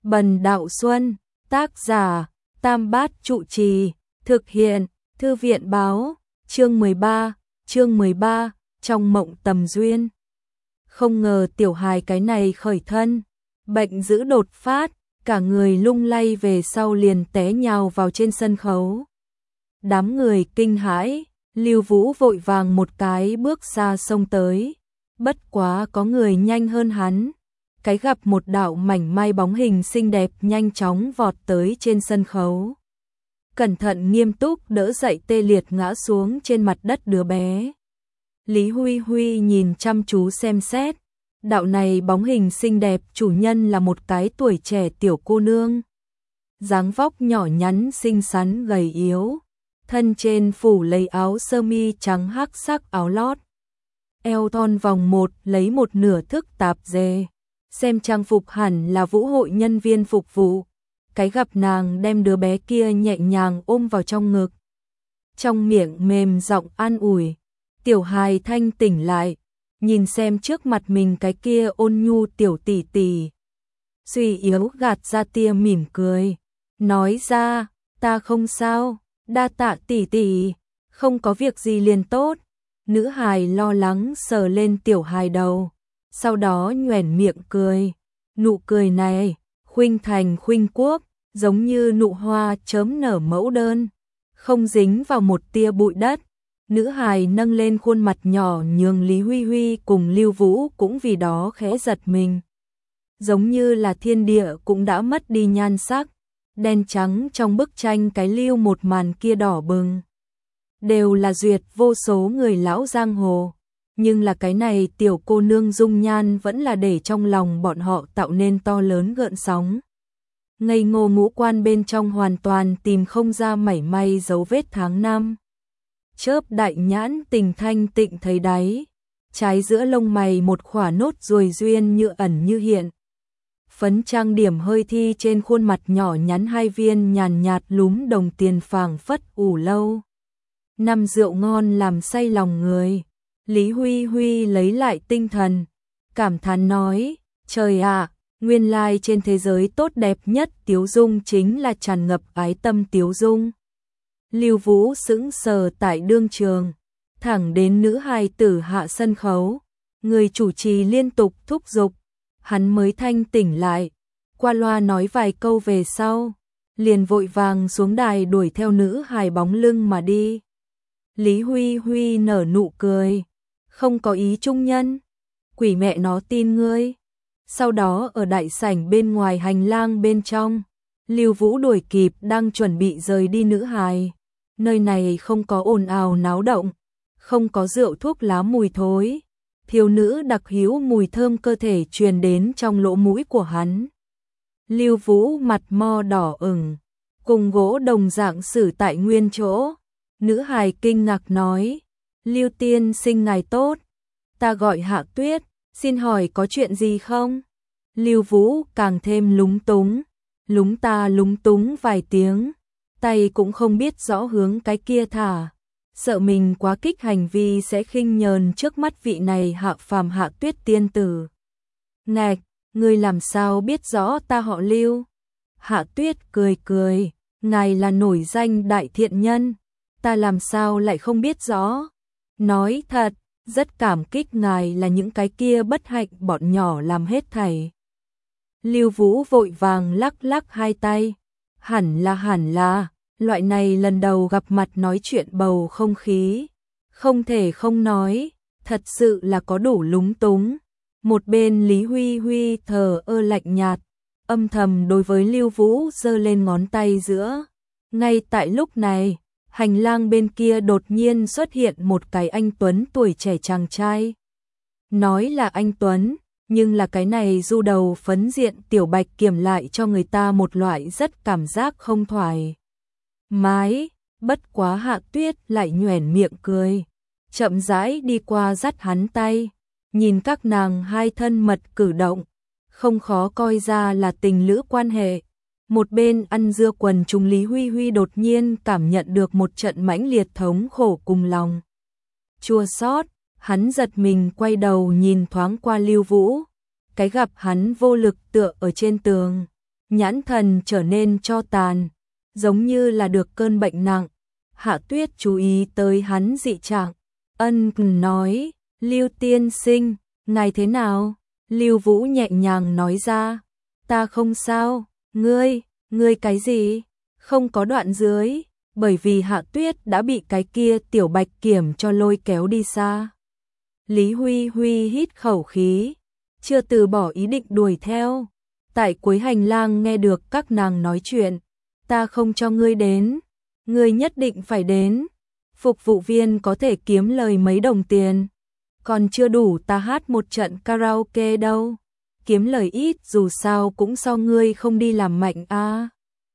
Bần Đạo Xuân, tác giả, Tam Bát Trụ Trì, thực hiện, Thư viện báo, chương 13, trong mộng tầm duyên. Không ngờ tiểu hài cái này khởi thân, bệnh dữ đột phát, cả người lung lay về sau liền té nhào vào trên sân khấu. Đám người kinh hãi, Lưu Vũ vội vàng một cái bước xa xông tới, bất quá có người nhanh hơn hắn. Cái gặp một đạo mảnh mai bóng hình xinh đẹp nhanh chóng vọt tới trên sân khấu. Cẩn thận nghiêm túc đỡ dậy tê liệt ngã xuống trên mặt đất đứa bé. Lý Huy Huy nhìn chăm chú xem xét, đạo này bóng hình xinh đẹp chủ nhân là một cái tuổi trẻ tiểu cô nương. Dáng vóc nhỏ nhắn xinh xắn gầy yếu, thân trên phủ lấy áo sơ mi trắng hắc sắc áo lót. Eo thon vòng một lấy một nửa thức tạp dề. Xem trang phục hẳn là vũ hội nhân viên phục vụ. Cái gặp nàng đem đứa bé kia nhẹ nhàng ôm vào trong ngực. Trong miệng mềm giọng an ủi. Tiểu hài thanh tỉnh lại, nhìn xem trước mặt mình cái kia ôn nhu tiểu tỷ tỷ. Suy yếu gạt ra tia mỉm cười. Nói ra, ta không sao, đa tạ tỷ tỷ, không có việc gì liền tốt. Nữ hài lo lắng sờ lên tiểu hài đầu. Sau đó nhoẻn miệng cười, nụ cười này, khuynh thành khuynh quốc, giống như nụ hoa chớm nở mẫu đơn, không dính vào một tia bụi đất. Nữ hài nâng lên khuôn mặt nhỏ nhường Lý Huy Huy cùng Lưu Vũ cũng vì đó khẽ giật mình. Giống như là thiên địa cũng đã mất đi nhan sắc, đen trắng trong bức tranh cái lưu một màn kia đỏ bừng. Đều là duyệt vô số người lão giang hồ. Nhưng là cái này tiểu cô nương dung nhan vẫn là để trong lòng bọn họ tạo nên to lớn gợn sóng. Ngây ngô ngũ quan bên trong hoàn toàn tìm không ra mảy may dấu vết tháng năm. Chớp đại nhãn tình thanh tịnh thấy đáy, trái giữa lông mày một khỏa nốt ruồi duyên như ẩn như hiện. Phấn trang điểm hơi thi trên khuôn mặt nhỏ nhắn hai viên nhàn nhạt lúm đồng tiền phảng phất ủ lâu. Năm rượu ngon làm say lòng người. Lý Huy Huy lấy lại tinh thần, cảm thán nói, trời ạ, nguyên lai trên thế giới tốt đẹp nhất Tiếu Dung chính là tràn ngập ái tâm Tiếu Dung. Lưu Vũ sững sờ tại đương trường, thẳng đến nữ hài tử hạ sân khấu, người chủ trì liên tục thúc giục, hắn mới thanh tỉnh lại, qua loa nói vài câu về sau, liền vội vàng xuống đài đuổi theo nữ hài bóng lưng mà đi. Lý Huy Huy nở nụ cười. Không có ý trung nhân, quỷ mẹ nó tin ngươi. Sau đó ở đại sảnh bên ngoài hành lang bên trong, Lưu Vũ đuổi kịp đang chuẩn bị rời đi nữ hài. Nơi này không có ồn ào náo động, không có rượu thuốc lá mùi thối, thiếu nữ đặc hữu mùi thơm cơ thể truyền đến trong lỗ mũi của hắn. Lưu Vũ mặt mo đỏ ửng, cùng gỗ đồng dạng xử tại nguyên chỗ. Nữ hài kinh ngạc nói, Lưu tiên sinh ngài tốt, ta gọi Hạ Tuyết, xin hỏi có chuyện gì không? Lưu Vũ càng thêm lúng túng vài tiếng, tay cũng không biết rõ hướng cái kia thả, sợ mình quá kích hành vi sẽ khinh nhờn trước mắt vị này hạ phàm Hạ Tuyết tiên tử. Ngạch, ngươi làm sao biết rõ ta họ Lưu? Hạ Tuyết cười, ngài là nổi danh đại thiện nhân, ta làm sao lại không biết rõ? Nói thật, rất cảm kích ngài là những cái kia bất hạnh bọn nhỏ làm hết thảy. Lưu Vũ vội vàng lắc hai tay. Hẳn là, loại này lần đầu gặp mặt nói chuyện bầu không khí. Không thể không nói, thật sự là có đủ lúng túng. Một bên Lý Huy Huy thờ ơ lạnh nhạt, âm thầm đối với Lưu Vũ giơ lên ngón tay giữa. Ngay tại lúc này, hành lang bên kia đột nhiên xuất hiện một cái anh Tuấn tuổi trẻ chàng trai. Nói là anh Tuấn, nhưng là cái này du đầu phấn diện tiểu bạch kiểm lại cho người ta một loại rất cảm giác không thoải mái. Bất quá Hạ Tuyết lại nhoẻn miệng cười, chậm rãi đi qua dắt hắn tay, nhìn các nàng hai thân mật cử động, không khó coi ra là tình lữ quan hệ. Một bên ăn dưa quần chúng Lý Huy Huy đột nhiên cảm nhận được một trận mãnh liệt thống khổ cùng lòng chua xót, hắn giật mình quay đầu nhìn thoáng qua Lưu Vũ, cái gặp hắn vô lực tựa ở trên tường, nhãn thần trở nên tro tàn, giống như là được cơn bệnh nặng. Hạ Tuyết chú ý tới hắn dị trạng, ân cần nói, Lưu tiên sinh, ngài thế nào? Lưu Vũ nhẹ nhàng nói ra, ta không sao, ngươi cái gì? Không có đoạn dưới, bởi vì Hạ Tuyết đã bị cái kia tiểu bạch kiểm cho lôi kéo đi xa. Lý Huy Huy hít khẩu khí, chưa từ bỏ ý định đuổi theo. Tại cuối hành lang nghe được các nàng nói chuyện, ta không cho ngươi đến, ngươi nhất định phải đến. Phục vụ viên có thể kiếm lời mấy đồng tiền, còn chưa đủ ta hát một trận karaoke đâu. Kiếm lời ít dù sao cũng so ngươi không đi làm mạnh a.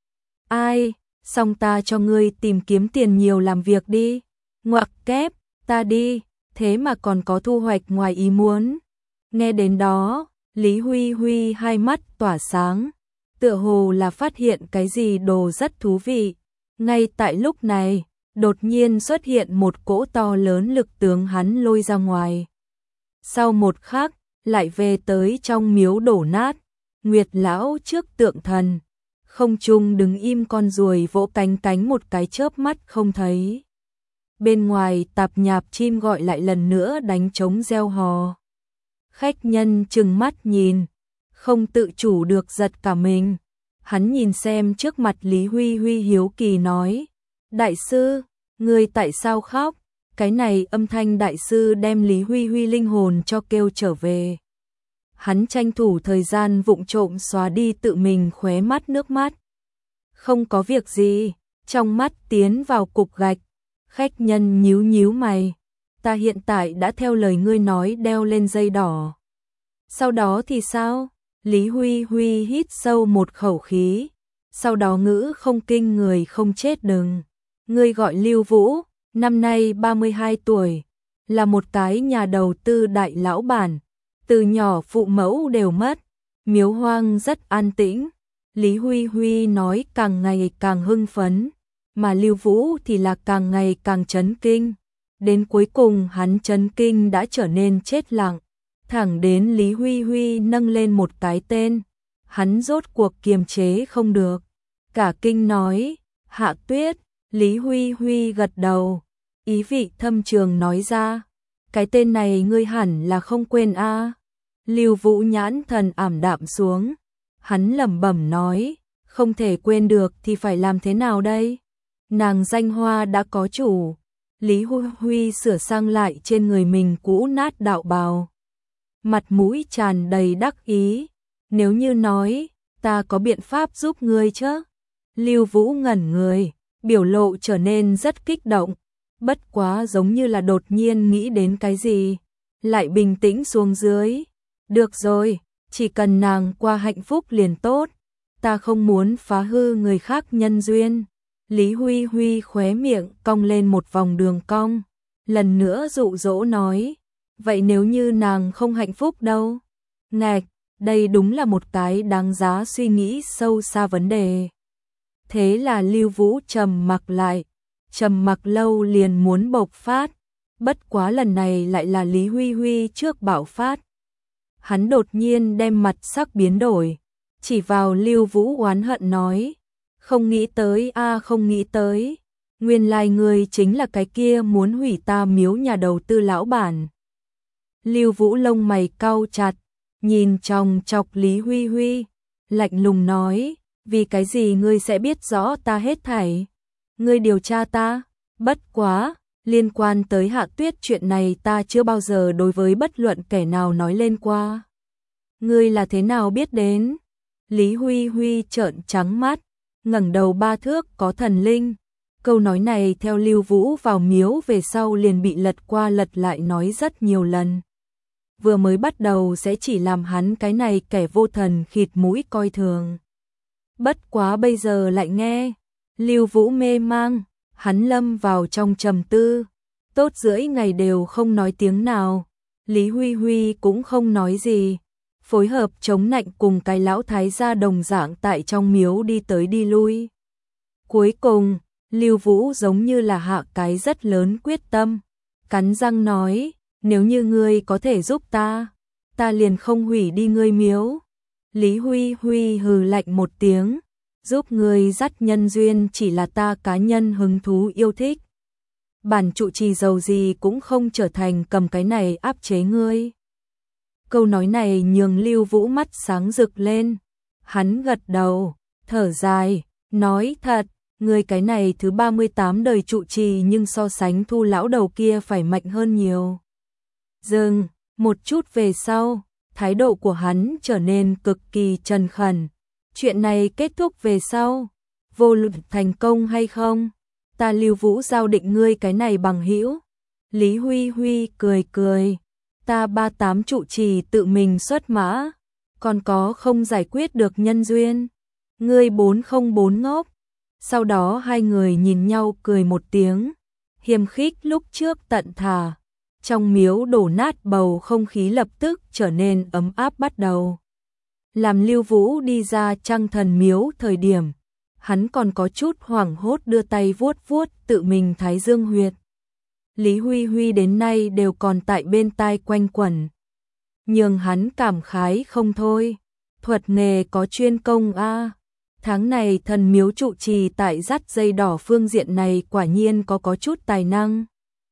Ai, xong ta cho ngươi tìm kiếm tiền nhiều làm việc đi. Ngoặc kép, ta đi, thế mà còn có thu hoạch ngoài ý muốn. Nghe đến đó, Lý Huy Huy hai mắt tỏa sáng, tựa hồ là phát hiện cái gì đồ rất thú vị. Ngay tại lúc này, đột nhiên xuất hiện một cỗ to lớn lực tướng hắn lôi ra ngoài. Sau một khắc, lại về tới trong miếu đổ nát, Nguyệt lão trước tượng thần, không trung đứng im con ruồi vỗ cánh cánh một cái chớp mắt không thấy. Bên ngoài tạp nhạp chim gọi lại lần nữa đánh trống reo hò. Khách nhân trừng mắt nhìn, không tự chủ được giật cả mình. Hắn nhìn xem trước mặt Lý Huy Huy hiếu kỳ nói, đại sư, ngươi tại sao khóc? Cái này âm thanh đại sư đem Lý Huy Huy linh hồn cho kêu trở về. Hắn tranh thủ thời gian vụng trộm xóa đi tự mình khóe mắt nước mắt. Không có việc gì, trong mắt tiến vào cục gạch. Khách nhân nhíu nhíu mày, ta hiện tại đã theo lời ngươi nói đeo lên dây đỏ. Sau đó thì sao? Lý Huy Huy hít sâu một khẩu khí, sau đó ngữ không kinh người không chết đừng. Ngươi gọi Lưu Vũ, năm nay 32 tuổi, là một cái nhà đầu tư đại lão bản, từ nhỏ phụ mẫu đều mất, miếu hoang rất an tĩnh. Lý Huy Huy nói càng ngày càng hưng phấn, mà Lưu Vũ thì là càng ngày càng chấn kinh. Đến cuối cùng hắn chấn kinh đã trở nên chết lặng, thẳng đến Lý Huy Huy nâng lên một cái tên, hắn rốt cuộc kiềm chế không được. Cả kinh nói, Hạ Tuyết. Lý Huy Huy gật đầu, ý vị thâm trường nói ra, cái tên này ngươi hẳn là không quên a. Lưu Vũ nhãn thần ảm đạm xuống, hắn lẩm bẩm nói, không thể quên được thì phải làm thế nào đây? Nàng danh hoa đã có chủ. Lý Huy Huy sửa sang lại trên người mình cũ nát đạo bào, mặt mũi tràn đầy đắc ý, nếu như nói, ta có biện pháp giúp ngươi chứ? Lưu Vũ ngẩn người, biểu lộ trở nên rất kích động, bất quá giống như là đột nhiên nghĩ đến cái gì, lại bình tĩnh xuống dưới. Được rồi, chỉ cần nàng qua hạnh phúc liền tốt, ta không muốn phá hư người khác nhân duyên. Lý Huy Huy khóe miệng cong lên một vòng đường cong, lần nữa dụ dỗ nói, vậy nếu như nàng không hạnh phúc đâu? Ngạch, đây đúng là một cái đáng giá suy nghĩ sâu xa vấn đề. Thế là Lưu Vũ trầm mặc lại, trầm mặc lâu liền muốn bộc phát, bất quá lần này lại là Lý Huy Huy trước bạo phát. Hắn đột nhiên đem mặt sắc biến đổi, chỉ vào Lưu Vũ oán hận nói, không nghĩ tới a, không nghĩ tới, nguyên lai ngươi chính là cái kia muốn hủy ta miếu nhà đầu tư lão bản. Lưu Vũ lông mày cau chặt, nhìn chòng chọc Lý Huy Huy, lạnh lùng nói, vì cái gì ngươi sẽ biết rõ ta hết thảy? Ngươi điều tra ta? Bất quá, liên quan tới Hạ Tuyết chuyện này ta chưa bao giờ đối với bất luận kẻ nào nói lên qua. Ngươi là thế nào biết đến? Lý Huy Huy trợn trắng mắt, ngẩng đầu 3 thước có thần linh. Câu nói này theo Lưu Vũ vào miếu về sau liền bị lật qua lật lại nói rất nhiều lần. Vừa mới bắt đầu sẽ chỉ làm hắn cái này kẻ vô thần khịt mũi coi thường. Bất quá bây giờ lại nghe, Lưu Vũ mê mang, hắn lâm vào trong trầm tư, tốt rưỡi ngày đều không nói tiếng nào. Lý Huy Huy cũng không nói gì, phối hợp chống nạnh cùng cái lão thái gia đồng dạng tại trong miếu đi tới đi lui. Cuối cùng, Lưu Vũ giống như là hạ cái rất lớn quyết tâm, cắn răng nói, nếu như ngươi có thể giúp ta, ta liền không hủy đi ngươi miếu. Lý Huy Huy hừ lạnh một tiếng, giúp ngươi dắt nhân duyên chỉ là ta cá nhân hứng thú yêu thích. Bản trụ trì giàu gì cũng không trở thành cầm cái này áp chế ngươi. Câu nói này nhường Lưu Vũ mắt sáng rực lên. Hắn gật đầu, thở dài, nói thật, ngươi cái này thứ 38 đời trụ trì nhưng so sánh Thu lão đầu kia phải mạnh hơn nhiều. Dừng, một chút về sau, thái độ của hắn trở nên cực kỳ trần khẩn. Chuyện này kết thúc về sau, vô luận thành công hay không, ta Lưu Vũ giao định ngươi cái này bằng hữu. Lý Huy Huy cười cười, ta 38 trụ trì tự mình xuất mã, còn có không giải quyết được nhân duyên. Ngươi 404 ngốc. Sau đó hai người nhìn nhau cười một tiếng, hiềm khích lúc trước tận thà. Trong miếu đổ nát bầu không khí lập tức trở nên ấm áp bắt đầu. Làm Lưu Vũ đi ra Trăng Thần miếu thời điểm, hắn còn có chút hoảng hốt đưa tay vuốt vuốt tự mình thái dương huyệt. Lý Huy Huy đến nay đều còn tại bên tai quanh quẩn. Nhưng hắn cảm khái không thôi, thuật nghề có chuyên công a. Tháng này thần miếu trụ trì tại dắt dây đỏ phương diện này quả nhiên có chút tài năng.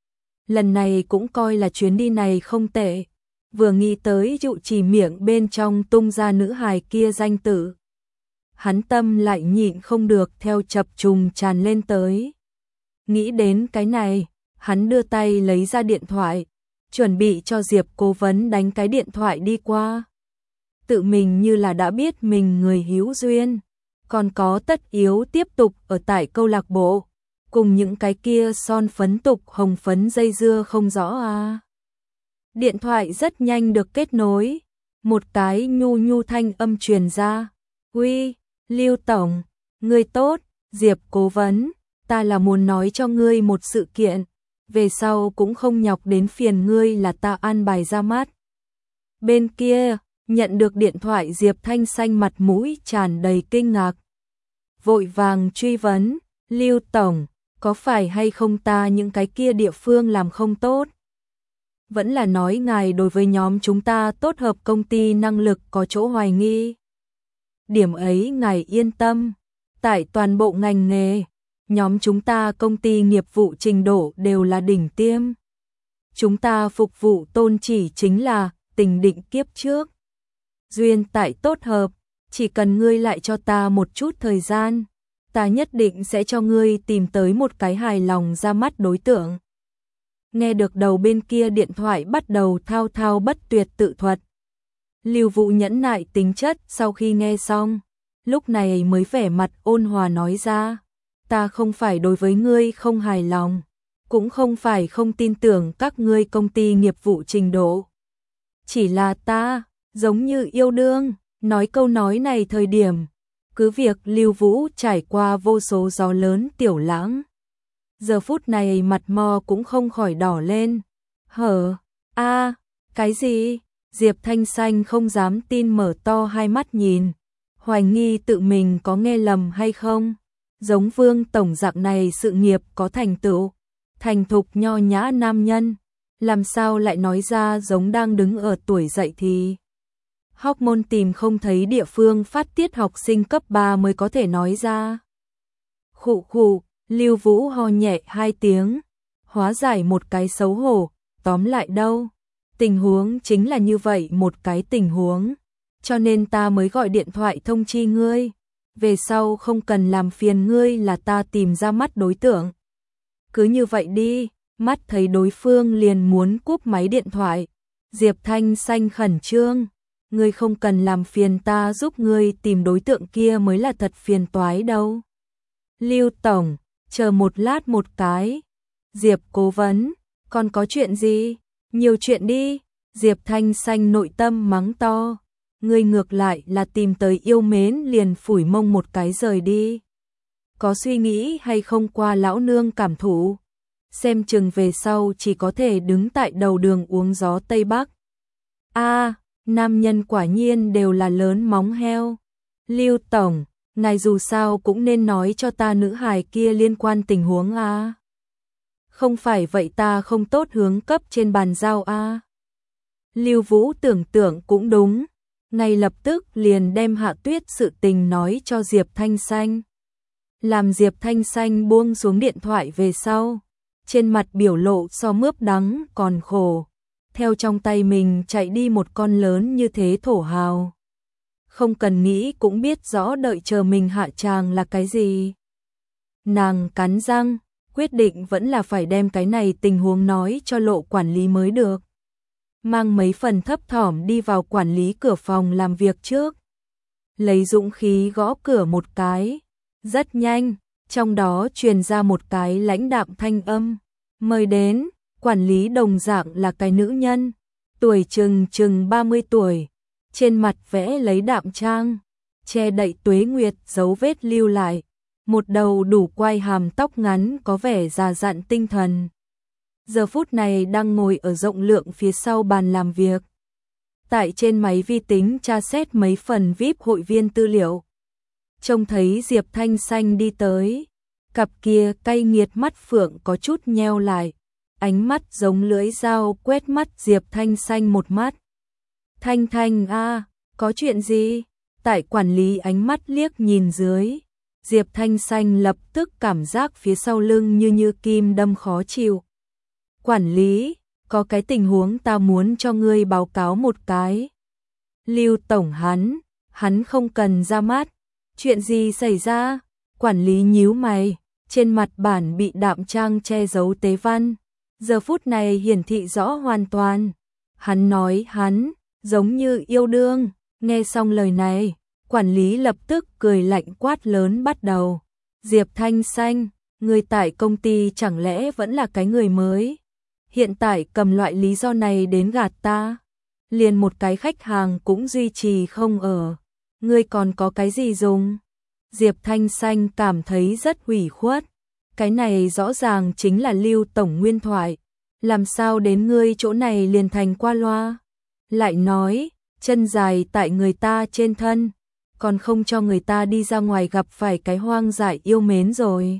Lần này cũng coi là chuyến đi này không tệ. Vừa nghĩ tới trụ trì miệng bên trong tung ra nữ hài kia danh tự, hắn tâm lại nhịn không được theo chập trùng tràn lên tới. Nghĩ đến cái này, hắn đưa tay lấy ra điện thoại, chuẩn bị cho Diệp cố vấn đánh cái điện thoại đi qua. Tự mình như là đã biết mình người hữu duyên, còn có tất yếu tiếp tục ở tại câu lạc bộ, cùng những cái kia son phấn tục hồng phấn dây dưa không rõ à. Điện thoại rất nhanh được kết nối, một cái nhu nhu thanh âm truyền ra. Uy, Lưu Tổng, ngươi tốt, Diệp cố vấn, ta là muốn nói cho ngươi một sự kiện, về sau cũng không nhọc đến phiền ngươi là ta an bài ra mắt. Bên kia, nhận được điện thoại Diệp Thanh Xanh mặt mũi tràn đầy kinh ngạc. Vội vàng truy vấn, Lưu Tổng, có phải hay không ta những cái kia địa phương làm không tốt? Vẫn là nói ngài đối với nhóm chúng ta tốt hợp công ty năng lực có chỗ hoài nghi. Điểm ấy ngài yên tâm, tại toàn bộ ngành nghề, nhóm chúng ta công ty nghiệp vụ trình độ đều là đỉnh tiêm. Chúng ta phục vụ tôn chỉ chính là tình định kiếp trước. Duyên tại tốt hợp, chỉ cần ngươi lại cho ta một chút thời gian, ta nhất định sẽ cho ngươi tìm tới một cái hài lòng ra mắt đối tượng. Nghe được đầu bên kia điện thoại bắt đầu thao thao bất tuyệt tự thuật. Lưu Vũ nhẫn nại tính chất sau khi nghe xong, lúc này mới vẻ mặt ôn hòa nói ra, ta không phải đối với ngươi không hài lòng, cũng không phải không tin tưởng các ngươi công ty nghiệp vụ trình độ. Chỉ là ta, giống như yêu đương, nói câu nói này thời điểm, cứ việc Lưu Vũ trải qua vô số gió lớn tiểu lãng. Giờ phút này mặt mò cũng không khỏi đỏ lên. Hở, cái gì? Diệp Thanh Xanh không dám tin mở to hai mắt nhìn, hoài nghi tự mình có nghe lầm hay không. Giống Vương tổng dạng này sự nghiệp có thành tựu, thành thục nho nhã nam nhân, làm sao lại nói ra giống đang đứng ở tuổi dậy thì. Hormone tìm không thấy địa phương phát tiết học sinh cấp 3 mới có thể nói ra. Khụ khụ, Lưu Vũ ho nhẹ 2 tiếng, hóa giải một cái xấu hổ, tóm lại đâu. Tình huống chính là như vậy một cái tình huống, cho nên ta mới gọi điện thoại thông chi ngươi. Về sau không cần làm phiền ngươi là ta tìm ra mắt đối tượng. Cứ như vậy đi, mắt thấy đối phương liền muốn cúp máy điện thoại. Diệp Thanh Xanh khẩn trương, ngươi không cần làm phiền ta giúp ngươi tìm đối tượng kia mới là thật phiền toái đâu. Lưu Tổng, chờ một lát một cái. Diệp cố vấn, còn có chuyện gì? Nhiều chuyện đi. Diệp Thanh Xanh nội tâm mắng to. Ngươi ngược lại là tìm tới yêu mến liền phủi mông một cái rời đi. Có suy nghĩ hay không qua lão nương cảm thụ? Xem chừng về sau chỉ có thể đứng tại đầu đường uống gió Tây Bắc. Nam nhân quả nhiên đều là lớn móng heo. Lưu Tổng, ngài dù sao cũng nên nói cho ta nữ hài kia liên quan tình huống a. Không phải vậy ta không tốt hướng cấp trên bàn giao a. Lưu Vũ tưởng tượng cũng đúng, ngay lập tức liền đem Hạ Tuyết sự tình nói cho Diệp Thanh Xanh. Làm Diệp Thanh Xanh buông xuống điện thoại về sau, trên mặt biểu lộ so mướp đắng còn khổ, theo trong tay mình chạy đi một con lớn như thế thổ hào. Không cần nghĩ cũng biết rõ đợi chờ mình hạ tràng là cái gì. Nàng cắn răng, quyết định vẫn là phải đem cái này tình huống nói cho Lộ quản lý mới được. Mang mấy phần thấp thỏm đi vào quản lý cửa phòng làm việc trước. Lấy dũng khí gõ cửa một cái. Rất nhanh, trong đó truyền ra một cái lãnh đạm thanh âm. Mời đến, quản lý đồng dạng là cái nữ nhân. Tuổi chừng 30 tuổi. Trên mặt vẽ lấy đạm trang. Che đậy tuế nguyệt dấu vết lưu lại. Một đầu đủ quai hàm tóc ngắn có vẻ già dặn tinh thần. Giờ phút này đang ngồi ở rộng lượng phía sau bàn làm việc. Tại trên máy vi tính tra xét mấy phần VIP hội viên tư liệu. Trông thấy Diệp Thanh Xanh đi tới. Cặp kia cay nghiệt mắt phượng có chút nheo lại. Ánh mắt giống lưỡi dao quét mắt Diệp Thanh Xanh một mắt. Thanh Thanh a, có chuyện gì? Tại quản lý ánh mắt liếc nhìn dưới. Diệp Thanh Xanh lập tức cảm giác phía sau lưng như kim đâm khó chịu. Quản lý, có cái tình huống ta muốn cho ngươi báo cáo một cái. Lưu tổng hắn không cần ra mắt. Chuyện gì xảy ra? Quản lý nhíu mày, trên mặt bản bị đạm trang che giấu tế văn. Giờ phút này hiển thị rõ hoàn toàn. Hắn nói giống như yêu đương. Nghe xong lời này, quản lý lập tức cười lạnh quát lớn bắt đầu. Diệp Thanh Xanh, người tại công ty chẳng lẽ vẫn là cái người mới? Hiện tại cầm loại lý do này đến gạt ta. Liền một cái khách hàng cũng duy trì không ở. Ngươi còn có cái gì dùng? Diệp Thanh Xanh cảm thấy rất ủy khuất. Cái này rõ ràng chính là Lưu tổng nguyên thoại. Làm sao đến ngươi chỗ này liền thành qua loa? Lại nói, chân dài tại người ta trên thân, còn không cho người ta đi ra ngoài gặp phải cái hoang dại yêu mến rồi.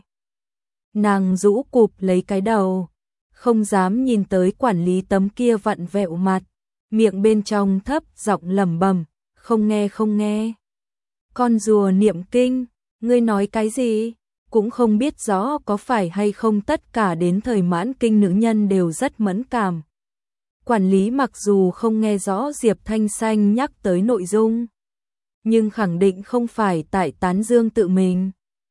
Nàng rũ cụp lấy cái đầu, không dám nhìn tới quản lý tấm kia vặn vẹo mặt, miệng bên trong thấp giọng lẩm bẩm, không nghe. Con rùa niệm kinh, ngươi nói cái gì? Cũng không biết rõ có phải hay không tất cả đến thời mãn kinh nữ nhân đều rất mẫn cảm. Quản lý mặc dù không nghe rõ Diệp Thanh Xanh nhắc tới nội dung, nhưng khẳng định không phải tại tán dương tự mình.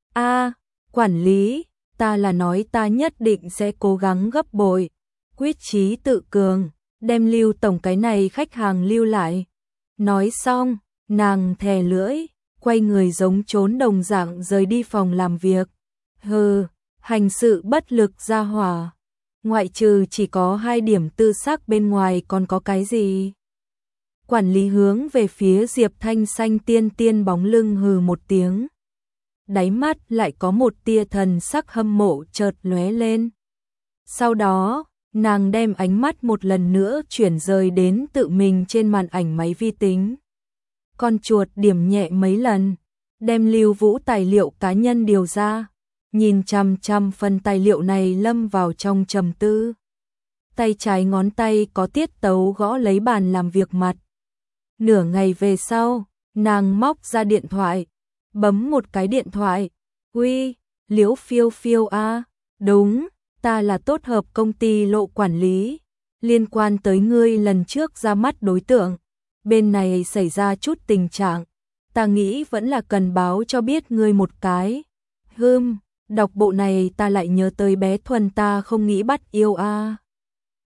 Quản lý, ta là nói ta nhất định sẽ cố gắng gấp bội, quyết chí tự cường, đem Lưu tổng cái này khách hàng lưu lại. Nói xong, nàng thè lưỡi, quay người giống trốn đồng dạng rời đi phòng làm việc. Hừ, hành sự bất lực ra hỏa. Ngoại trừ chỉ có 2 điểm tư sắc bên ngoài còn có cái gì? Quản lý hướng về phía Diệp Thanh Xanh tiên bóng lưng hừ một tiếng. Đáy mắt lại có một tia thần sắc hâm mộ chợt lóe lên. Sau đó, nàng đem ánh mắt một lần nữa chuyển rời đến tự mình trên màn ảnh máy vi tính. Con chuột điểm nhẹ mấy lần, đem Lưu Vũ tài liệu cá nhân điều ra. Nhìn chằm phần tài liệu này lâm vào trong trầm tư. Tay trái ngón tay có tiết tấu gõ lấy bàn làm việc mặt. Nửa ngày về sau, nàng móc ra điện thoại, bấm một cái điện thoại. Uy, Liễu Phiêu Phiêu a, đúng, ta là tốt hợp công ty Lộ quản lý. Liên quan tới ngươi lần trước ra mắt đối tượng, bên này xảy ra chút tình trạng, ta nghĩ vẫn là cần báo cho biết ngươi một cái. Đọc bộ này ta lại nhớ tới bé Thuần ta không nghĩ bắt yêu a.